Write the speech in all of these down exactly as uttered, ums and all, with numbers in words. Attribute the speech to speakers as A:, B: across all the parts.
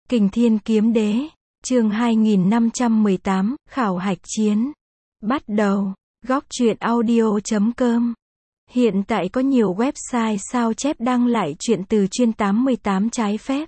A: Kình Thiên Kiếm Đế, chương hai nghìn năm trăm mười tám, khảo hạch chiến. Bắt đầu, góc truyện audio chấm com. Hiện tại có nhiều website sao chép đăng lại truyện từ chuyên tám mươi tám trái phép,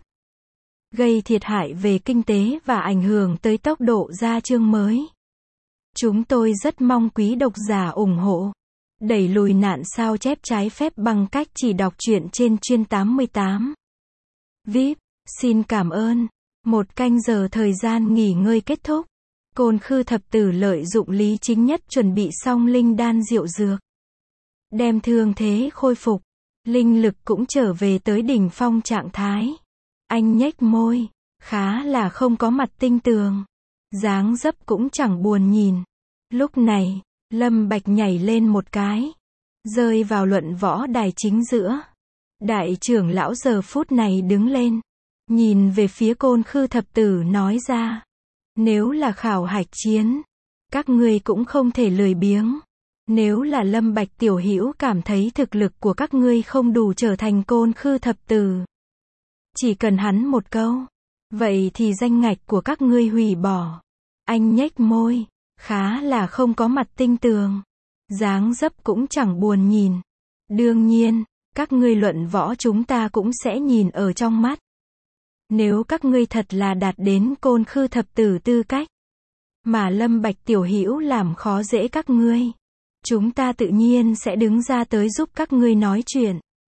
A: gây thiệt hại về kinh tế và ảnh hưởng tới tốc độ ra chương mới. Chúng tôi rất mong quý độc giả ủng hộ, đẩy lùi nạn sao chép trái phép bằng cách chỉ đọc truyện trên chuyên tám mươi tám. vê i pê, xin cảm ơn. Một canh giờ thời gian nghỉ ngơi kết thúc. Côn Khư thập tử lợi dụng Lý Chính Nhất chuẩn bị xong linh đan diệu dược, đem thương thế khôi phục, linh lực cũng trở về tới đỉnh phong trạng thái. Anh nhếch môi, khá là không có mặt tinh tường, dáng dấp cũng chẳng buồn nhìn. Lúc này, Lâm Bạch nhảy lên một cái, rơi vào luận võ đài chính giữa. Đại trưởng lão giờ phút này đứng lên, nhìn về phía Côn Khư thập tử nói ra: nếu là khảo hạch chiến, các ngươi cũng không thể lười biếng. Nếu là Lâm Bạch tiểu hữu cảm thấy thực lực của các ngươi không đủ trở thành Côn Khư thập tử, chỉ cần hắn một câu, vậy thì danh ngạch của các ngươi hủy bỏ. Anh nhếch môi, khá là không có mặt tinh tường, dáng dấp cũng chẳng buồn nhìn. Đương nhiên, các ngươi luận võ chúng ta cũng sẽ nhìn ở trong mắt. Nếu các ngươi thật là đạt đến Côn Khư thập tử tư cách, mà Lâm Bạch tiểu hữu làm khó dễ các ngươi, chúng ta tự nhiên sẽ đứng ra tới giúp các ngươi nói chuyện.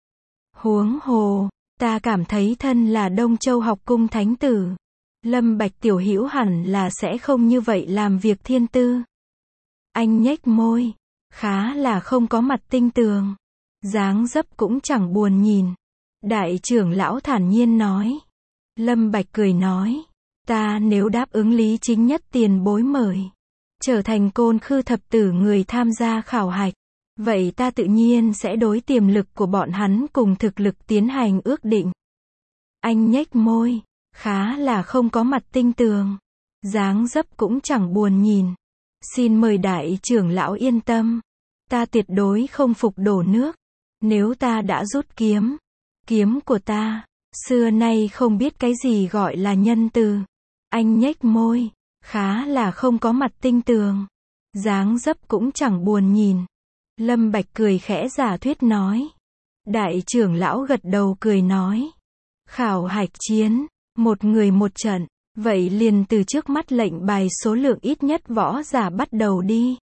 A: Huống hồ, ta cảm thấy thân là Đông Châu học cung thánh tử, Lâm Bạch tiểu hữu hẳn là sẽ không như vậy làm việc thiên tư. Anh nhếch môi, khá là không có mặt tinh tường, dáng dấp cũng chẳng buồn nhìn. Đại trưởng lão thản nhiên nói. Lâm Bạch cười nói, ta nếu đáp ứng Lý Chính Nhất tiền bối mời, trở thành Côn Khư thập tử người tham gia khảo hạch, vậy ta tự nhiên sẽ đối tiềm lực của bọn hắn cùng thực lực tiến hành ước định. Anh nhếch môi, khá là không có mặt tinh tường, dáng dấp cũng chẳng buồn nhìn. Xin mời đại trưởng lão yên tâm, ta tuyệt đối không phục đổ nước. Nếu ta đã rút kiếm, kiếm của ta xưa nay không biết cái gì gọi là nhân từ. Anh nhếch môi, khá là không có mặt tinh tường, dáng dấp cũng chẳng buồn nhìn. Lâm Bạch cười khẽ giả thuyết nói. Đại trưởng lão gật đầu cười nói, khảo hạch chiến, một người một trận, vậy liền từ trước mắt lệnh bài số lượng ít nhất võ giả bắt đầu đi.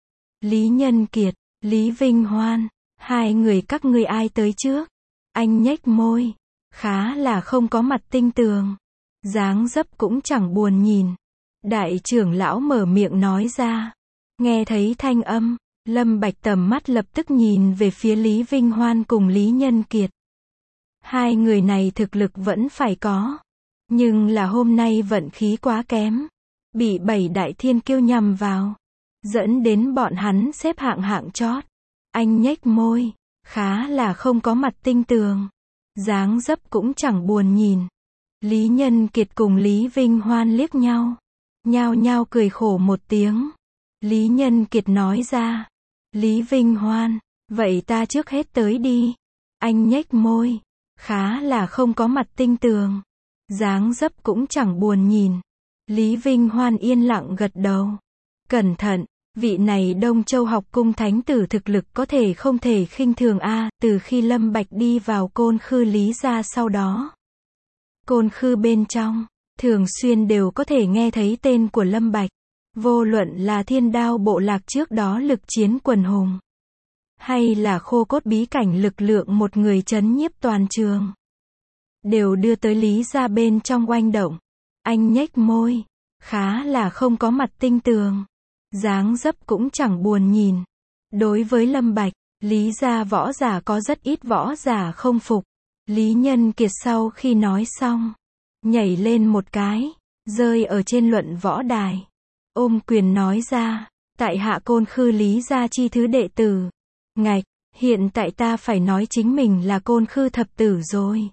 A: Lý Nhân Kiệt, Lý Vinh Hoan, hai người các ngươi ai tới trước? Anh nhếch môi, khá là không có mặt tinh tường, dáng dấp cũng chẳng buồn nhìn. Đại trưởng lão mở miệng nói ra. Nghe thấy thanh âm, Lâm Bạch tầm mắt lập tức nhìn về phía Lý Vinh Hoan cùng Lý Nhân Kiệt. Hai người này thực lực vẫn phải có, nhưng là hôm nay vận khí quá kém, bị bảy đại thiên kiêu nhằm vào, dẫn đến bọn hắn xếp hạng hạng chót. Anh nhếch môi, khá là không có mặt tinh tường, dáng dấp cũng chẳng buồn nhìn. Lý Nhân Kiệt cùng Lý Vinh Hoan liếc nhau, nhao nhao cười khổ một tiếng. Lý Nhân Kiệt nói ra. Lý Vinh Hoan, vậy ta trước hết tới đi. Anh nhếch môi, khá là không có mặt tinh tường, dáng dấp cũng chẳng buồn nhìn. Lý Vinh Hoan yên lặng gật đầu. Cẩn thận, vị này Đông Châu học cung thánh tử thực lực có thể không thể khinh thường a. Từ khi Lâm Bạch đi vào Côn Khư Lý gia sau đó, Côn Khư bên trong, thường xuyên đều có thể nghe thấy tên của Lâm Bạch. Vô luận là Thiên Đao bộ lạc trước đó lực chiến quần hùng, hay là Khô Cốt bí cảnh lực lượng một người trấn nhiếp toàn trường, đều đưa tới Lý gia bên trong oanh động. Anh nhếch môi, khá là không có mặt tinh tường, dáng dấp cũng chẳng buồn nhìn. Đối với Lâm Bạch, Lý gia võ giả có rất ít võ giả không phục. Lý Nhân Kiệt sau khi nói xong, nhảy lên một cái, rơi ở trên luận võ đài, ôm quyền nói ra, tại hạ Côn Khư Lý gia chi thứ đệ tử. Ngạch, hiện tại ta phải nói chính mình là Côn Khư thập tử rồi.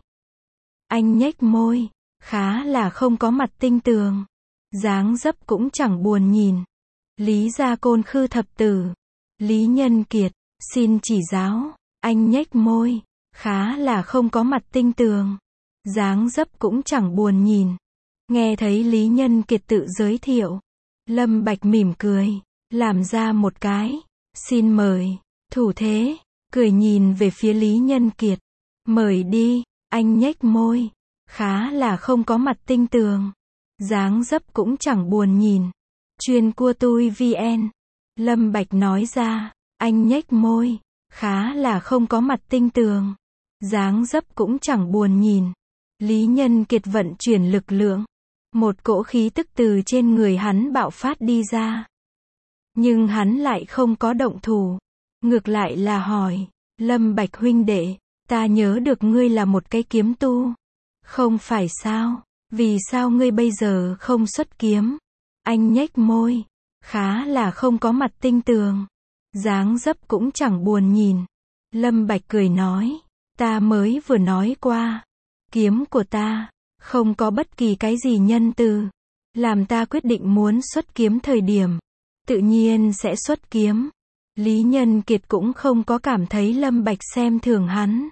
A: Anh nhếch môi, khá là không có mặt tinh tường, dáng dấp cũng chẳng buồn nhìn. Lý gia Côn Khư thập tử. Lý Nhân Kiệt, xin chỉ giáo. Anh nhếch môi, khá là không có mặt tinh tường, dáng dấp cũng chẳng buồn nhìn. Nghe thấy Lý Nhân Kiệt tự giới thiệu, Lâm Bạch mỉm cười, làm ra một cái, xin mời, thủ thế, cười nhìn về phía Lý Nhân Kiệt. Mời đi, anh nhếch môi, khá là không có mặt tinh tường. Dáng dấp cũng chẳng buồn nhìn. Chuyên cua tui vn. Lâm Bạch nói ra, anh nhếch môi, khá là không có mặt tinh tường. Dáng dấp cũng chẳng buồn nhìn. Lý Nhân Kiệt vận chuyển lực lượng. Một cỗ khí tức từ trên người hắn bạo phát đi ra. Nhưng hắn lại không có động thủ. Ngược lại là hỏi, Lâm Bạch huynh đệ, ta nhớ được ngươi là một cái kiếm tu. Không phải sao, vì sao ngươi bây giờ không xuất kiếm? Anh nhếch môi, khá là không có mặt tinh tường. Dáng dấp cũng chẳng buồn nhìn. Lâm Bạch cười nói, ta mới vừa nói qua, kiếm của ta, không có bất kỳ cái gì nhân từ. Làm ta quyết định muốn xuất kiếm thời điểm, tự nhiên sẽ xuất kiếm. Lý Nhân Kiệt cũng không có cảm thấy Lâm Bạch xem thường hắn.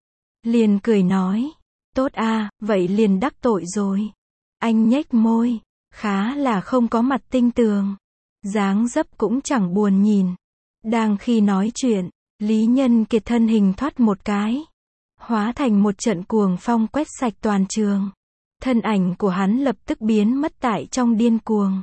A: Liền cười nói, tốt a, vậy liền đắc tội rồi. Anh nhếch môi, khá là không có mặt tinh tường. Dáng dấp cũng chẳng buồn nhìn. Đang khi nói chuyện, Lý Nhân Kiệt thân hình thoát một cái, hóa thành một trận cuồng phong quét sạch toàn trường. Thân ảnh của hắn lập tức biến mất tại trong điên cuồng.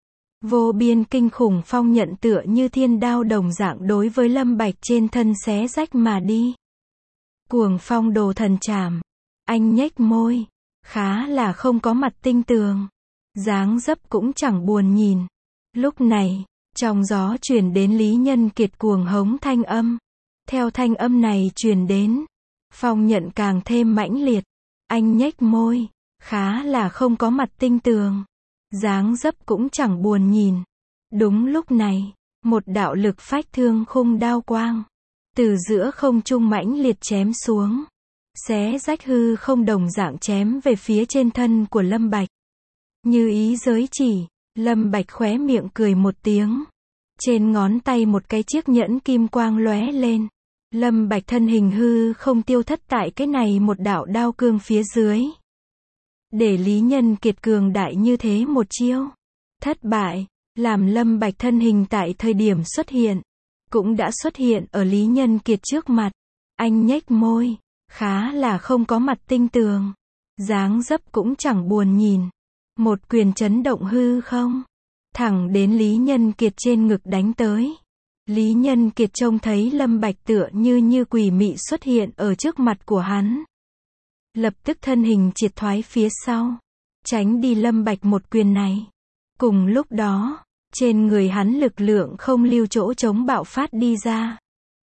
A: Vô biên kinh khủng phong nhận tựa như thiên đao đồng dạng đối với Lâm Bạch trên thân xé rách mà đi. Cuồng phong đồ thần trảm. Anh nhếch môi, khá là không có mặt tinh tường. Dáng dấp cũng chẳng buồn nhìn. Lúc này, trong gió truyền đến Lý Nhân Kiệt cuồng hống thanh âm. Theo thanh âm này truyền đến, phong nhận càng thêm mãnh liệt. Anh nhếch môi, khá là không có mặt tinh tường. Dáng dấp cũng chẳng buồn nhìn. Đúng lúc này, một đạo lực phách thương khung đao quang từ giữa không trung mãnh liệt chém xuống, xé rách hư không đồng dạng chém về phía trên thân của Lâm Bạch. Như ý giới chỉ, Lâm Bạch khóe miệng cười một tiếng. Trên ngón tay một cái chiếc nhẫn kim quang lóe lên. Lâm Bạch thân hình hư không tiêu thất tại cái này một đạo đao cương phía dưới. Để Lý Nhân Kiệt cường đại như thế một chiêu thất bại, làm Lâm Bạch thân hình tại thời điểm xuất hiện, cũng đã xuất hiện ở Lý Nhân Kiệt trước mặt. Anh nhếch môi, khá là không có mặt tinh tường. Dáng dấp cũng chẳng buồn nhìn. Một quyền chấn động hư không, thẳng đến Lý Nhân Kiệt trên ngực đánh tới. Lý Nhân Kiệt trông thấy Lâm Bạch tựa như như quỷ mị xuất hiện ở trước mặt của hắn. Lập tức thân hình triệt thoái phía sau, tránh đi Lâm Bạch một quyền này. Cùng lúc đó, trên người hắn lực lượng không lưu chỗ chống bạo phát đi ra.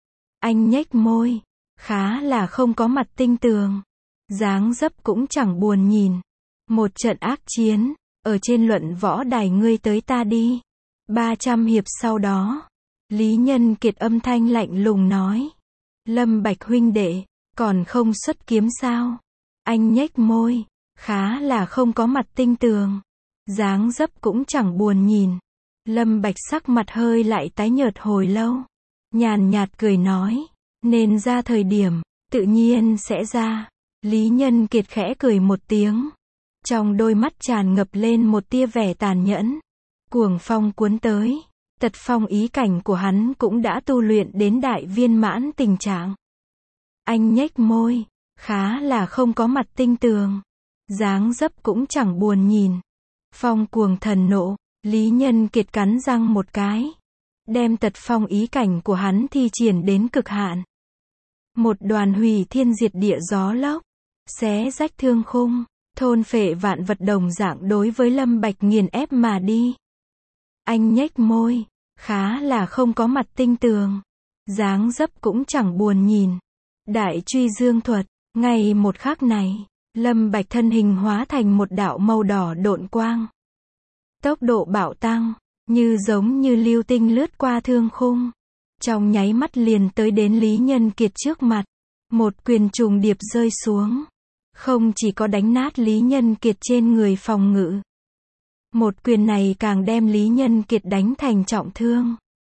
A: Anh nhếch môi, khá là không có mặt tinh tường. Dáng dấp cũng chẳng buồn nhìn. Một trận ác chiến, ở trên luận võ đài ngươi tới ta đi. ba trăm hiệp sau đó, Lý Nhân Kiệt âm thanh lạnh lùng nói, Lâm Bạch huynh đệ, còn không xuất kiếm sao? Anh nhếch môi, khá là không có mặt tinh tường. Dáng dấp cũng chẳng buồn nhìn. Lâm Bạch sắc mặt hơi lại tái nhợt hồi lâu. Nhàn nhạt cười nói, nên ra thời điểm, tự nhiên sẽ ra. Lý Nhân Kiệt khẽ cười một tiếng. Trong đôi mắt tràn ngập lên một tia vẻ tàn nhẫn. Cuồng phong cuốn tới. Tật phong ý cảnh của hắn cũng đã tu luyện đến đại viên mãn tình trạng. Anh nhếch môi, khá là không có mặt tinh tường. Dáng dấp cũng chẳng buồn nhìn. Phong cuồng thần nộ, Lý Nhân Kiệt cắn răng một cái. Đem tật phong ý cảnh của hắn thi triển đến cực hạn. Một đoàn hủy thiên diệt địa gió lốc, xé rách thương khung, thôn phệ vạn vật đồng dạng đối với Lâm Bạch nghiền ép mà đi. Anh nhếch môi, khá là không có mặt tinh tường. Dáng dấp cũng chẳng buồn nhìn. Đại truy dương thuật, ngay một khắc này, Lâm Bạch thân hình hóa thành một đạo màu đỏ độn quang. Tốc độ bạo tăng, như giống như lưu tinh lướt qua thương khung. Trong nháy mắt liền tới đến Lý Nhân Kiệt trước mặt. Một quyền trùng điệp rơi xuống. Không chỉ có đánh nát Lý Nhân Kiệt trên người phòng ngự. Một quyền này càng đem Lý Nhân Kiệt đánh thành trọng thương.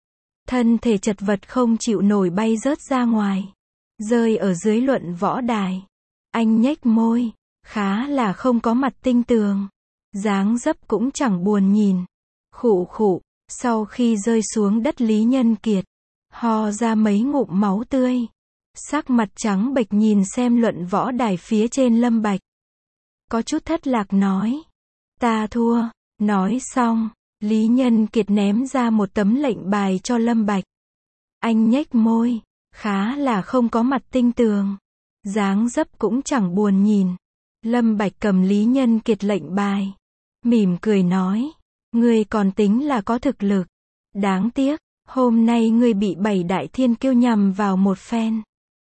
A: Thân thể chật vật không chịu nổi bay rớt ra ngoài. Rơi ở dưới luận võ đài. Anh nhếch môi, khá là không có mặt tinh tường. dáng dấp cũng chẳng buồn nhìn. Khụ khụ, sau khi rơi xuống đất Lý Nhân Kiệt, ho ra mấy ngụm máu tươi. Sắc mặt trắng bệch nhìn xem luận võ đài phía trên Lâm Bạch. Có chút thất lạc nói. Ta thua. Nói xong, Lý Nhân Kiệt ném ra một tấm lệnh bài cho Lâm Bạch. Anh nhếch môi, khá là không có mặt tinh tường. Dáng dấp cũng chẳng buồn nhìn. Lâm Bạch cầm Lý Nhân Kiệt lệnh bài, mỉm cười nói. Ngươi còn tính là có thực lực. Đáng tiếc, hôm nay ngươi bị bảy đại thiên kiêu nhằm vào một phen.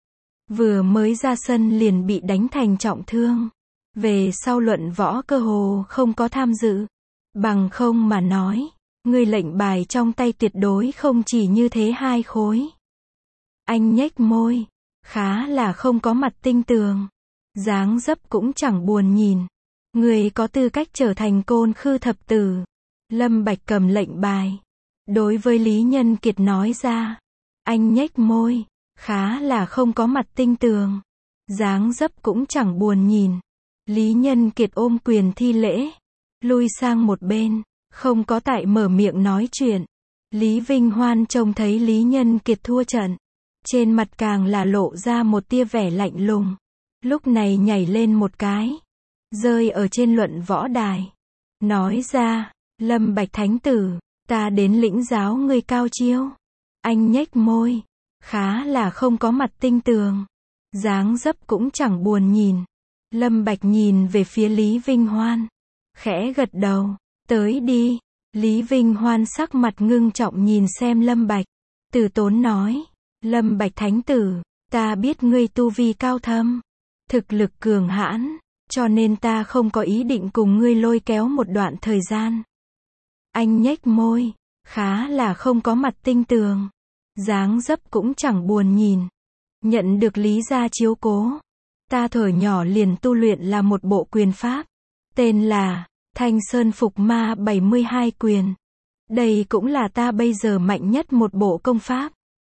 A: Vừa mới ra sân liền bị đánh thành trọng thương. Về sau luận võ cơ hồ không có tham dự. Bằng không mà nói, ngươi lệnh bài trong tay tuyệt đối không chỉ như thế hai khối. Anh nhếch môi, khá là không có mặt tinh tường. Dáng dấp cũng chẳng buồn nhìn. Ngươi có tư cách trở thành Côn Khư thập tử. Lâm Bạch cầm lệnh bài, đối với Lý Nhân Kiệt nói ra. Anh nhếch môi, khá là không có mặt tinh tường. Dáng dấp cũng chẳng buồn nhìn. Lý Nhân Kiệt ôm quyền thi lễ, lui sang một bên, không có tại mở miệng nói chuyện. Lý Vinh Hoan trông thấy Lý Nhân Kiệt thua trận, trên mặt càng là lộ ra một tia vẻ lạnh lùng. Lúc này nhảy lên một cái, rơi ở trên luận võ đài, nói ra, Lâm Bạch Thánh Tử, ta đến lĩnh giáo ngươi cao chiêu. Anh nhếch môi, khá là không có mặt tinh tường. Dáng dấp cũng chẳng buồn nhìn. Lâm Bạch nhìn về phía Lý Vinh Hoan, khẽ gật đầu, tới đi. Lý Vinh Hoan sắc mặt ngưng trọng nhìn xem Lâm Bạch, từ tốn nói, Lâm Bạch Thánh Tử, ta biết ngươi tu vi cao thâm, thực lực cường hãn, cho nên ta không có ý định cùng ngươi lôi kéo một đoạn thời gian. Anh nhếch môi, khá là không có mặt tinh tường. Dáng dấp cũng chẳng buồn nhìn. Nhận được Lý gia chiếu cố, ta thuở nhỏ liền tu luyện là một bộ quyền pháp, tên là Thanh Sơn Phục Ma bảy mươi hai quyền. Đây cũng là ta bây giờ mạnh nhất một bộ công pháp.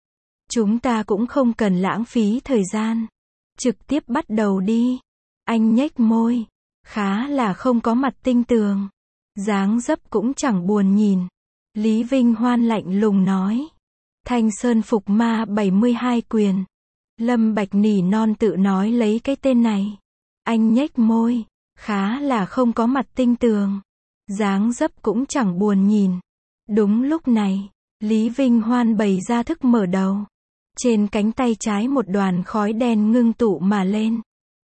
A: Chúng ta cũng không cần lãng phí thời gian, trực tiếp bắt đầu đi. Anh nhếch môi, khá là không có mặt tinh tường. Dáng dấp cũng chẳng buồn nhìn. Lý Vinh Hoan lạnh lùng nói, Thanh Sơn Phục Ma bảy mươi hai quyền. Lâm Bạch nỉ non tự nói lấy cái tên này. Anh nhếch môi, khá là không có mặt tinh tường. Dáng dấp cũng chẳng buồn nhìn. Đúng lúc này, Lý Vinh Hoan bày ra thức mở đầu. Trên cánh tay trái một đoàn khói đen ngưng tụ mà lên,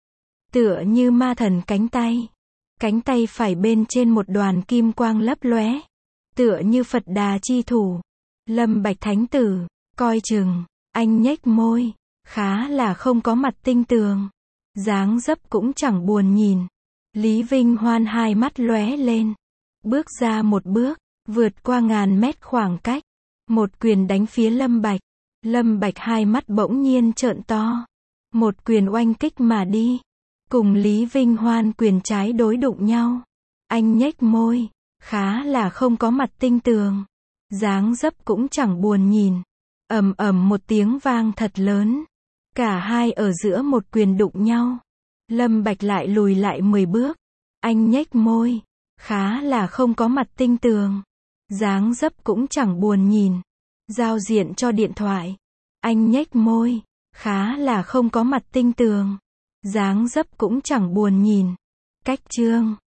A: tựa như ma thần cánh tay. Cánh tay phải bên trên một đoàn kim quang lấp lóe, tựa như Phật Đà chi thủ. Lâm Bạch Thánh Tử, coi chừng. Anh nhếch môi, khá là không có mặt tinh tường. Dáng dấp cũng chẳng buồn nhìn. Lý Vinh Hoan hai mắt lóe lên, bước ra một bước, vượt qua ngàn mét khoảng cách, một quyền đánh phía Lâm Bạch. Lâm Bạch hai mắt bỗng nhiên trợn to, một quyền oanh kích mà đi, cùng Lý Vinh Hoan quyền trái đối đụng nhau. Anh nhếch môi, khá là không có mặt tinh tường. Dáng dấp cũng chẳng buồn nhìn. Ầm ầm một tiếng vang thật lớn, cả hai ở giữa một quyền đụng nhau. Lâm Bạch lại lùi lại mười bước. Anh nhếch môi, khá là không có mặt tinh tường. Dáng dấp cũng chẳng buồn nhìn. Giao diện cho điện thoại. Anh nhếch môi, khá là không có mặt tinh tường. Dáng dấp cũng chẳng buồn nhìn. Cách chương